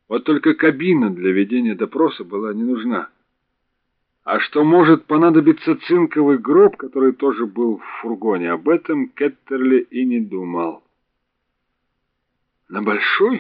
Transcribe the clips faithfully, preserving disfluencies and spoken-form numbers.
Вот только кабина для ведения допроса была не нужна. А что может понадобиться цинковый гроб, который тоже был в фургоне, об этом Кеттерли и не думал. На большой?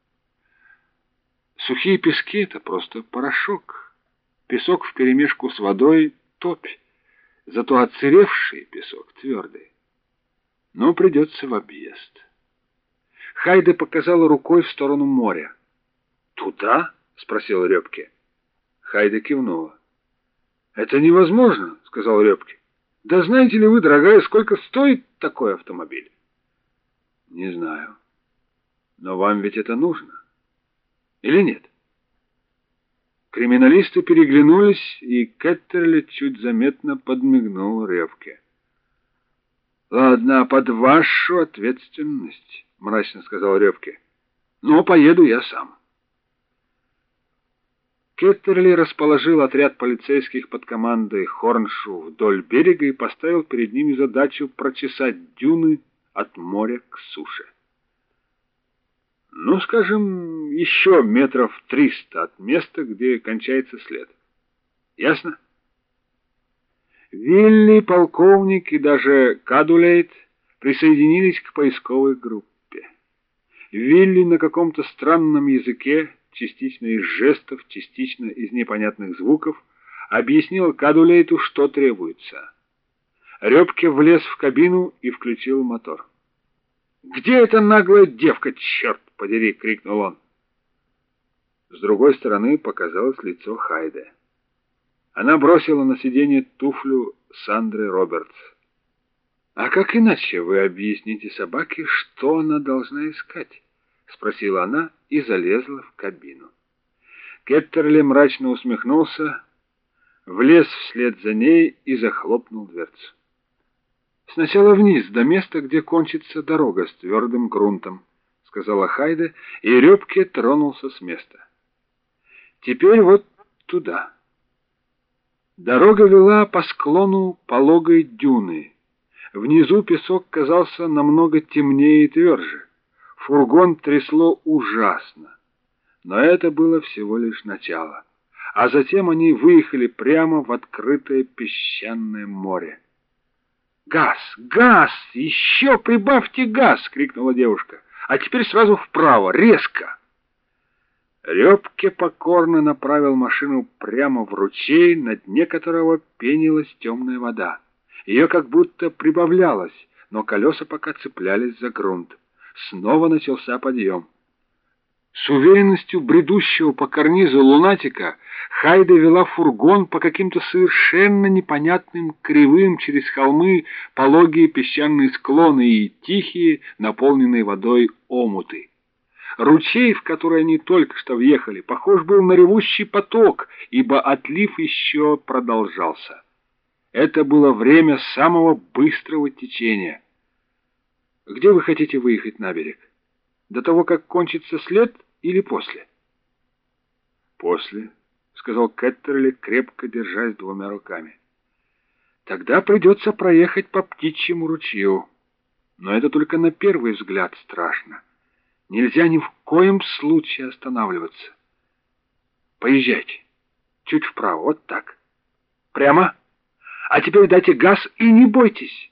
Сухие пески — это просто порошок. Песок вперемешку с водой — топь. Зато отсыревший песок твердый. Но придется в объезд. Хайде показала рукой в сторону моря. «Туда?» — спросил Рёбке. Хайде кивнула. «Это невозможно», — сказал Рёбке. «Да знаете ли вы, дорогая, сколько стоит такой автомобиль?» «Не знаю. Но вам ведь это нужно. Или нет?» Криминалисты переглянулись, и Кеттерли чуть заметно подмигнул Рёбке. «Ладно, под вашу ответственность», — мрачно сказал Рёбке. «Но поеду я сам». Кеттерли расположил отряд полицейских под командой Хорншу вдоль берега и поставил перед ними задачу прочесать дюны от моря к суше. Ну, скажем, еще метров триста от места, где кончается след. Ясно? Вилли, полковник и даже Кадулейт присоединились к поисковой группе. Вилли на каком-то странном языке, частично из жестов, частично из непонятных звуков, объяснил Кадулейту, что требуется. Рёбке влез в кабину и включил мотор. «Где эта наглая девка, черт подери!» — крикнул он. С другой стороны показалось лицо Хайде. Она бросила на сиденье туфлю Сандры Робертс. «А как иначе вы объясните собаке, что она должна искать?» — спросила она и залезла в кабину. Кеттерли мрачно усмехнулся, влез вслед за ней и захлопнул дверцу. «Сначала вниз, до места, где кончится дорога с твердым грунтом», — сказала Хайде, и Рёбке тронулся с места. «Теперь вот туда». Дорога вела по склону пологой дюны. Внизу песок казался намного темнее и тверже. Фургон трясло ужасно. Но это было всего лишь начало. А затем они выехали прямо в открытое песчаное море. «Газ! Газ! Еще прибавьте газ!» — крикнула девушка. «А теперь сразу вправо! Резко!» Рёбке покорно направил машину прямо в ручей, на дне которого пенилась темная вода. Ее как будто прибавлялось, но колеса пока цеплялись за грунт. Снова начался подъем. С уверенностью бредущего по карнизу лунатика Хайде вела фургон по каким-то совершенно непонятным кривым через холмы пологие песчаные склоны и тихие, наполненные водой омуты. Ручей, в который они только что въехали, похож был на ревущий поток, ибо отлив еще продолжался. Это было время самого быстрого течения. «Где вы хотите выехать на берег? До того, как кончится след, или после?» «После», — сказал Кеттерли, крепко держась двумя руками. «Тогда придется проехать по птичьему ручью. Но это только на первый взгляд страшно. Нельзя ни в коем случае останавливаться. Поезжайте. Чуть вправо, вот так. Прямо. А теперь дайте газ и не бойтесь».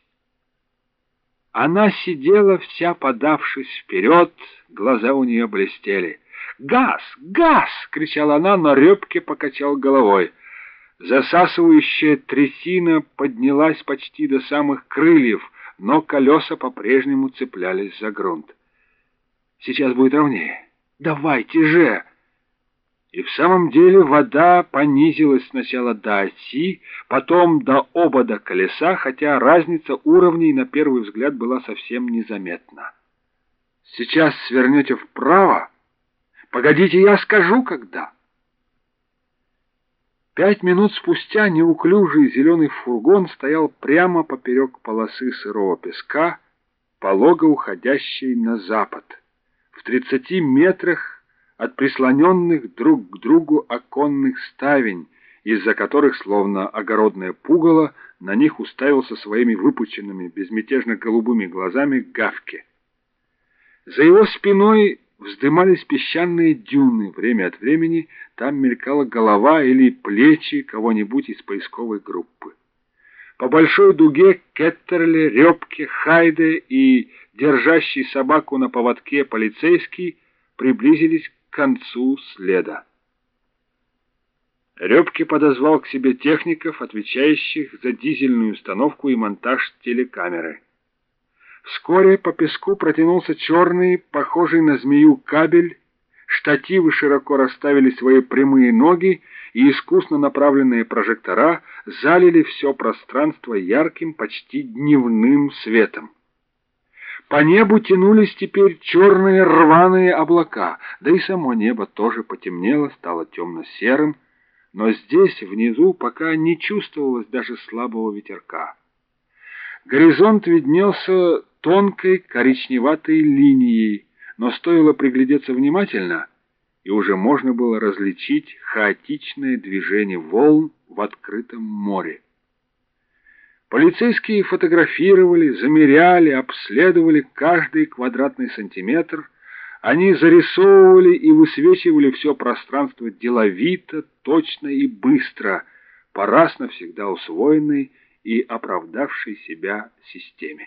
Она сидела вся подавшись вперед, глаза у нее блестели. «Газ! Газ!» — кричала она, но Рёбке покачал головой. Засасывающая трясина поднялась почти до самых крыльев, но колеса по-прежнему цеплялись за грунт. «Сейчас будет ровнее. Давайте же!» И в самом деле вода понизилась сначала до оси, потом до обода колеса, хотя разница уровней на первый взгляд была совсем незаметна. «Сейчас свернете вправо? Погодите, я скажу, когда». Пять минут спустя неуклюжий зеленый фургон стоял прямо поперек полосы сырого песка, полого уходящей на запад, в тридцати метрах от прислоненных друг к другу оконных ставень, из-за которых, словно огородное пугало, на них уставился своими выпученными, безмятежно голубыми глазами Гавке. За его спиной вздымались песчаные дюны, время от времени там мелькала голова или плечи кого-нибудь из поисковой группы. По большой дуге Кеттерли, Рёбке, Хайде и держащий собаку на поводке полицейский приблизились к концу следа. Рёбке подозвал к себе техников, отвечающих за дизельную установку и монтаж телекамеры. Вскоре по песку протянулся черный, похожий на змею кабель, штативы широко расставили свои прямые ноги, и искусно направленные прожектора залили все пространство ярким, почти дневным светом. По небу тянулись теперь черные рваные облака, да и само небо тоже потемнело, стало темно-серым, но здесь, внизу, пока не чувствовалось даже слабого ветерка. Горизонт виднелся тонкой коричневатой линией, но стоило приглядеться внимательно, и уже можно было различить хаотичное движение волн в открытом море. Полицейские фотографировали, замеряли, обследовали каждый квадратный сантиметр. Они зарисовывали и высвечивали все пространство деловито, точно и быстро, по раз навсегда усвоенной и оправдавшей себя системе.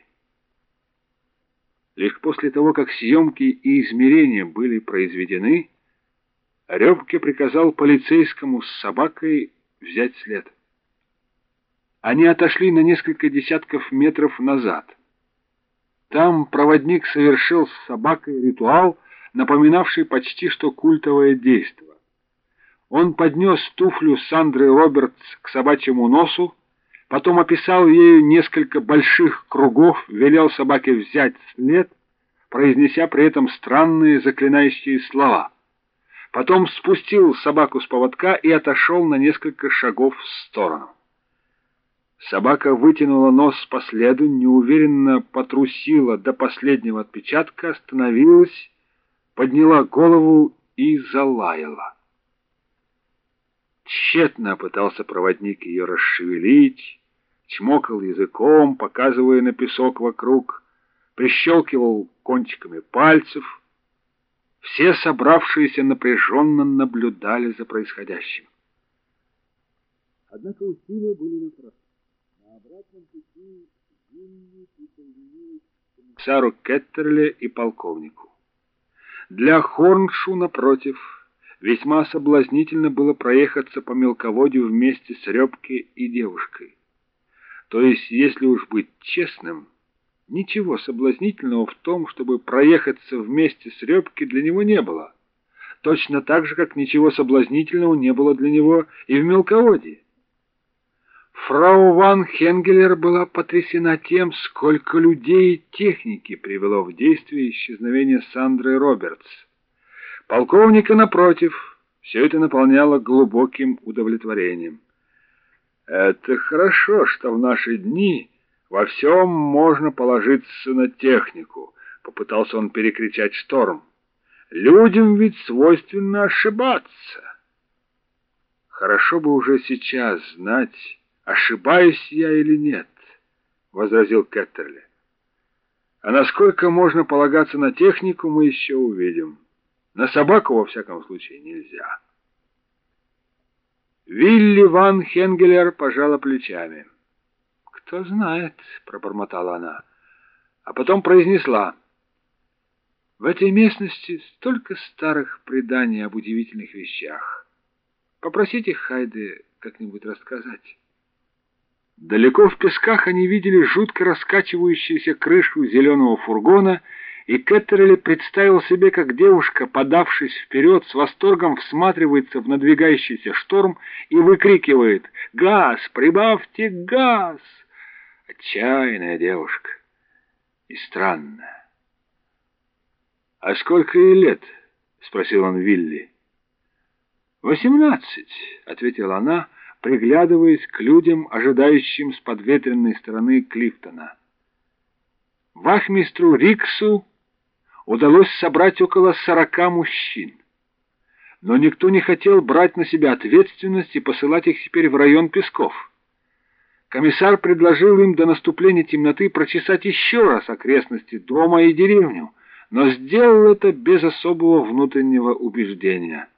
Лишь после того, как съемки и измерения были произведены, Рёбке приказал полицейскому с собакой взять след. Они отошли на несколько десятков метров назад. Там проводник совершил с собакой ритуал, напоминавший почти что культовое действо. Он поднес туфлю Сандры Робертс к собачьему носу, потом описал ею несколько больших кругов, велел собаке взять след, произнеся при этом странные заклинающие слова. Потом спустил собаку с поводка и отошел на несколько шагов в сторону. Собака вытянула нос по следу, неуверенно потрусила до последнего отпечатка, остановилась, подняла голову и залаяла. Тщетно пытался проводник ее расшевелить, чмокал языком, показывая на песок вокруг, прищелкивал кончиками пальцев. Все собравшиеся напряженно наблюдали за происходящим. Однако усилия были напрасны. На обратном пути Вилли присоединились к комиссару Кеттерли и полковнику. Для Хорншу, напротив, весьма соблазнительно было проехаться по мелководью вместе с Рёбке и девушкой. То есть, если уж быть честным, ничего соблазнительного в том, чтобы проехаться вместе с Рёбке, для него не было. Точно так же, как ничего соблазнительного не было для него и в мелководье. Фрау ван Хенгелер была потрясена тем, сколько людей и техники привело в действие исчезновение Сандры Робертс. Полковника, напротив, все это наполняло глубоким удовлетворением. Это хорошо, что в наши дни во всем можно положиться на технику, попытался он перекричать шторм. Людям ведь свойственно ошибаться. Хорошо бы уже сейчас знать, ошибаюсь я или нет, возразил Кеттерли. А насколько можно полагаться на технику, мы еще увидим. На собаку, во всяком случае, нельзя. Вилли ван Хенгелер пожала плечами. «Кто знает», — пробормотала она, а потом произнесла: «В этой местности столько старых преданий об удивительных вещах. Попросите Хайде как-нибудь рассказать». Далеко в песках они видели жутко раскачивающуюся крышу зеленого фургона, и Кеттерли представил себе, как девушка, подавшись вперед, с восторгом всматривается в надвигающийся шторм и выкрикивает: «Газ! Прибавьте газ!» Отчаянная девушка и странная. «А сколько ей лет?» — спросил он Вилли. «Восемнадцать», — ответила она, приглядываясь к людям, ожидающим с подветренной стороны Клифтона. Вахмистру Риксу удалось собрать около сорока мужчин. Но никто не хотел брать на себя ответственность и посылать их теперь в район песков. Комиссар предложил им до наступления темноты прочесать еще раз окрестности дома и деревню, но сделал это без особого внутреннего убеждения.